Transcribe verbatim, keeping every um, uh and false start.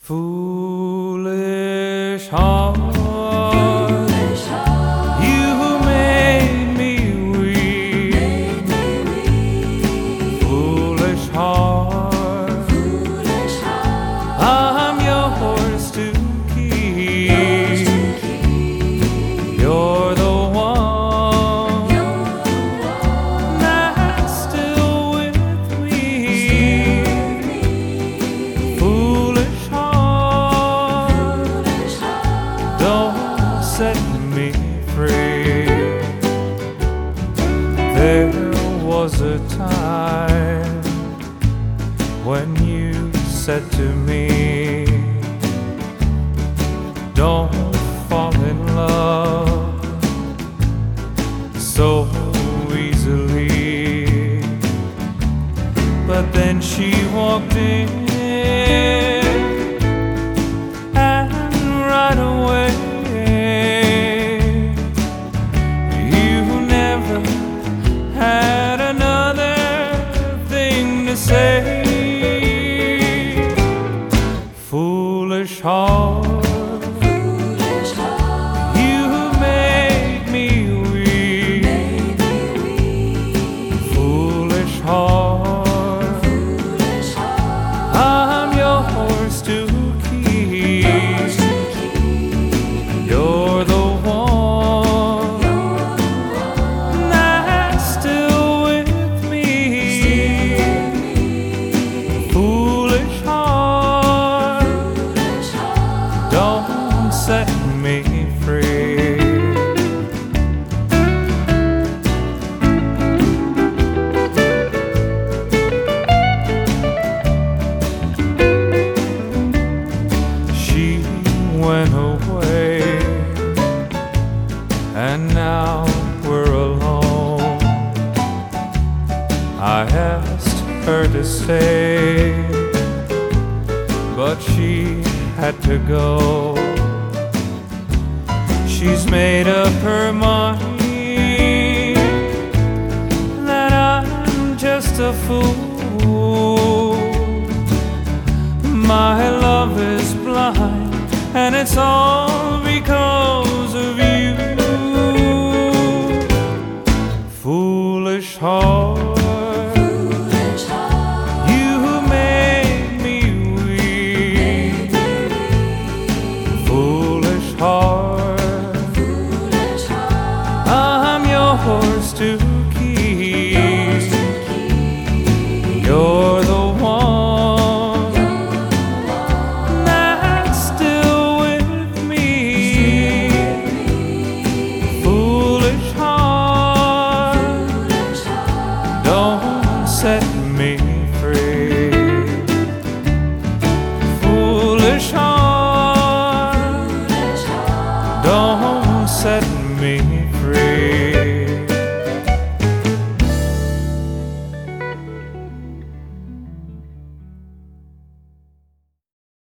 Foolish heart, Foolish heart, you made me weak. Foolish heart, Foolish heart, I'm yours to keep. Yours to keep. You're the one, You're the one that's still with me. Still with me. Foolish don't set me free. There was a time when you said to me, don't fall in love so easily. But then she walked in right away. You never had another thing to say. Foolish heart, Foolish heart, you made me weak. Made me weak. Foolish heart, Foolish heart, I'm yours to keep. Yours to You're the one, You're the one that's still with me. Still with me. Foolish heart, Foolish heart, don't set me free. She went away, and now we're alone. I asked her to stay, but she had to go. She's made up her mind that I'm just a fool. My love is blind, and it's all because